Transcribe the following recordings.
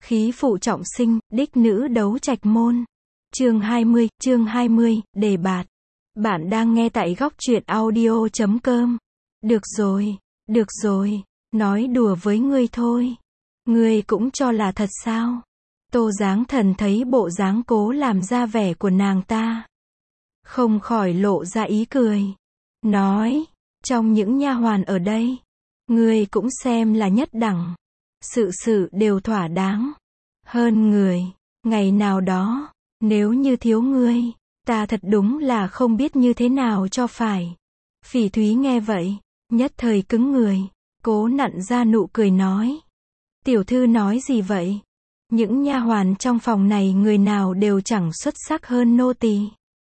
Khí phụ trọng sinh, đích nữ đấu trạch môn. Chương 20, đề bạt. Bạn đang nghe tại góc truyện audio.com. Được rồi, nói đùa với ngươi thôi. Ngươi cũng cho là thật sao? Tô Giáng Thần thấy bộ dáng cố làm ra vẻ của nàng ta, không khỏi lộ ra ý cười. Nói, trong những nha hoàn ở đây, ngươi cũng xem là nhất đẳng. Sự đều thỏa đáng. Hơn người, ngày nào đó, nếu như thiếu ngươi, ta thật đúng là không biết như thế nào cho phải. Phỉ Thúy nghe vậy, nhất thời cứng người, cố nặn ra nụ cười nói. Tiểu thư nói gì vậy? Những nha hoàn trong phòng này người nào đều chẳng xuất sắc hơn nô tỳ.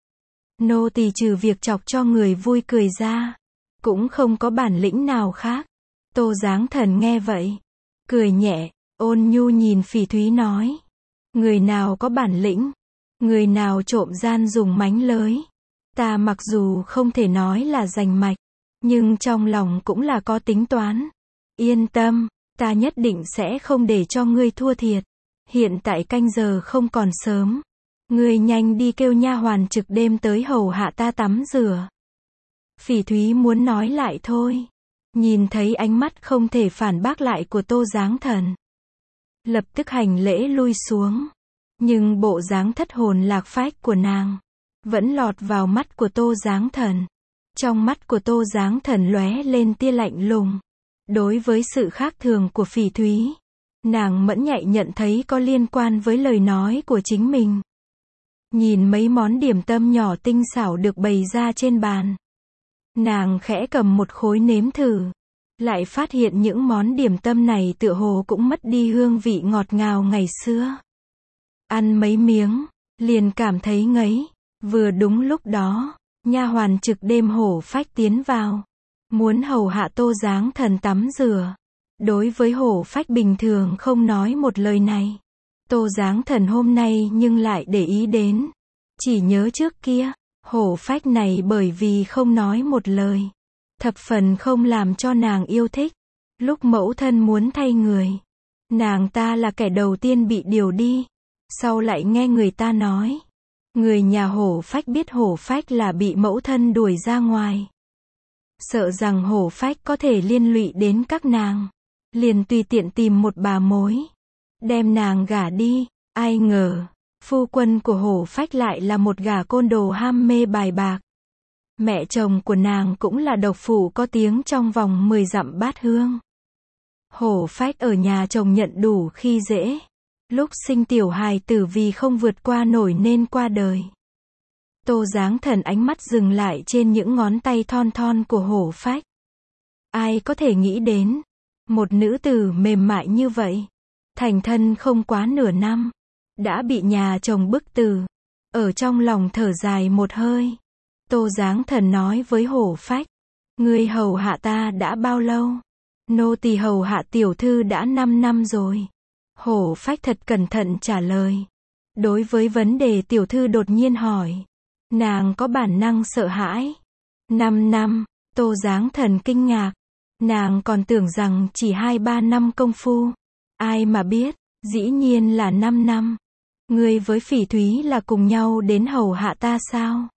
Nô tỳ trừ việc chọc cho người vui cười ra, cũng không có bản lĩnh nào khác. Tô Giáng Thần nghe vậy, cười nhẹ, ôn nhu nhìn Phỉ Thúy nói. Người nào có bản lĩnh, người nào trộm gian dùng mánh lới. Ta mặc dù không thể nói là rành mạch, nhưng trong lòng cũng là có tính toán. Yên tâm, ta nhất định sẽ không để cho ngươi thua thiệt. Hiện tại canh giờ không còn sớm. Ngươi nhanh đi kêu nha hoàn trực đêm tới hầu hạ ta tắm rửa. Phỉ Thúy muốn nói lại thôi. Nhìn thấy ánh mắt không thể phản bác lại của Tô Giáng Thần, lập tức hành lễ lui xuống. Nhưng bộ dáng thất hồn lạc phách của nàng vẫn lọt vào mắt của Tô Giáng Thần. Trong mắt của Tô Giáng Thần lóe lên tia lạnh lùng. Đối với sự khác thường của Phỉ Thúy, nàng mẫn nhạy nhận thấy có liên quan với lời nói của chính mình. Nhìn mấy món điểm tâm nhỏ tinh xảo được bày ra trên bàn, nàng khẽ cầm một khối nếm thử, lại phát hiện những món điểm tâm này tựa hồ cũng mất đi hương vị ngọt ngào ngày xưa. Ăn mấy miếng, liền cảm thấy ngấy. Vừa đúng lúc đó, nha hoàn trực đêm Hổ Phách tiến vào, muốn hầu hạ Tô Giáng Thần tắm rửa. Đối với Hổ Phách bình thường không nói một lời này, Tô Giáng Thần hôm nay nhưng lại để ý đến. Chỉ nhớ trước kia, Hổ Phách này bởi vì không nói một lời, thập phần không làm cho nàng yêu thích. Lúc mẫu thân muốn thay người, nàng ta là kẻ đầu tiên bị điều đi. Sau lại nghe người ta nói, người nhà Hổ Phách biết Hổ Phách là bị mẫu thân đuổi ra ngoài, sợ rằng Hổ Phách có thể liên lụy đến các nàng, liền tùy tiện tìm một bà mối, đem nàng gả đi. Ai ngờ, phu quân của Hổ Phách lại là một gả côn đồ ham mê bài bạc. Mẹ chồng của nàng cũng là độc phụ có tiếng trong vòng 10 dặm bát hương. Hổ Phách ở nhà chồng nhận đủ khi dễ. Lúc sinh tiểu hài tử vì không vượt qua nổi nên qua đời. Tô Giáng Thần ánh mắt dừng lại trên những ngón tay thon thon của Hổ Phách. Ai có thể nghĩ đến, một nữ tử mềm mại như vậy, thành thân không quá nửa năm, đã bị nhà chồng bức tử. Ở trong lòng thở dài một hơi, Tô Giáng Thần nói với Hổ Phách, ngươi hầu hạ ta đã bao lâu? Nô tỳ hầu hạ tiểu thư đã 5 năm rồi. Hổ Phách thật cẩn thận trả lời. Đối với vấn đề tiểu thư đột nhiên hỏi, nàng có bản năng sợ hãi. 5 năm, Tô Giáng Thần kinh ngạc. Nàng còn tưởng rằng chỉ 2-3 năm công phu. Ai mà biết, dĩ nhiên là 5 năm. Ngươi với Phỉ Thúy là cùng nhau đến hầu hạ ta sao?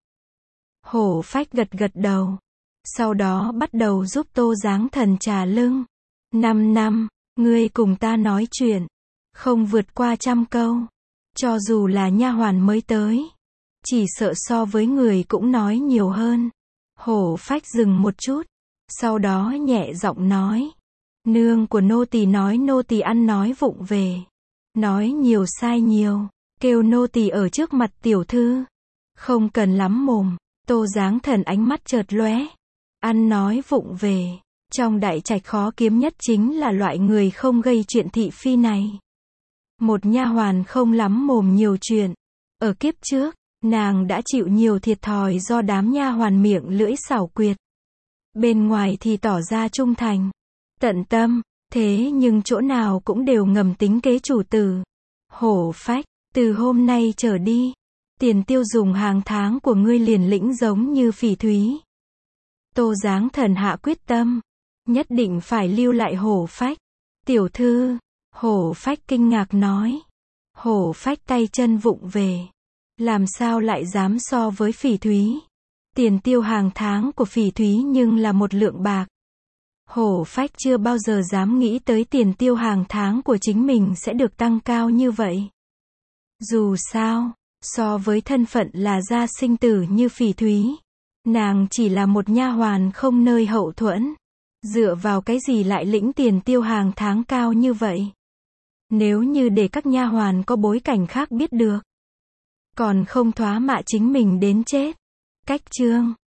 Hổ Phách gật gật đầu. Sau đó bắt đầu giúp Tô Giáng Thần trà lưng. 5 năm, ngươi cùng ta nói chuyện, không vượt qua 100 câu. Cho dù là nha hoàn mới tới, chỉ sợ so với người cũng nói nhiều hơn. Hổ Phách dừng một chút, sau đó nhẹ giọng nói. Nương của nô tỳ nói nô tỳ ăn nói vụng về, nói nhiều sai nhiều, kêu nô tỳ ở trước mặt tiểu thư, không cần lắm mồm. Tô Giáng Thần ánh mắt chợt lóe. Ăn nói vụng về, trong đại trạch khó kiếm nhất chính là loại người không gây chuyện thị phi này. Một nha hoàn không lắm mồm nhiều chuyện. Ở kiếp trước, nàng đã chịu nhiều thiệt thòi do đám nha hoàn miệng lưỡi xảo quyệt. Bên ngoài thì tỏ ra trung thành, tận tâm, thế nhưng chỗ nào cũng đều ngầm tính kế chủ tử. Hổ Phách, từ hôm nay trở đi, tiền tiêu dùng hàng tháng của ngươi liền lĩnh giống như Phỉ Thúy. Tô Giáng Thần hạ quyết tâm, nhất định phải lưu lại Hổ Phách. Tiểu thư, Hổ Phách kinh ngạc nói. Hổ Phách tay chân vụng về. Làm sao lại dám so với Phỉ Thúy? Tiền tiêu hàng tháng của Phỉ Thúy nhưng là 1 lượng bạc. Hổ Phách chưa bao giờ dám nghĩ tới tiền tiêu hàng tháng của chính mình sẽ được tăng cao như vậy. Dù sao, so với thân phận là gia sinh tử như Phỉ Thúy, nàng chỉ là một nha hoàn không nơi hậu thuẫn. Dựa vào cái gì lại lĩnh tiền tiêu hàng tháng cao như vậy? Nếu như để các nha hoàn có bối cảnh khác biết được, còn không thoá mạ chính mình đến chết. Cách chương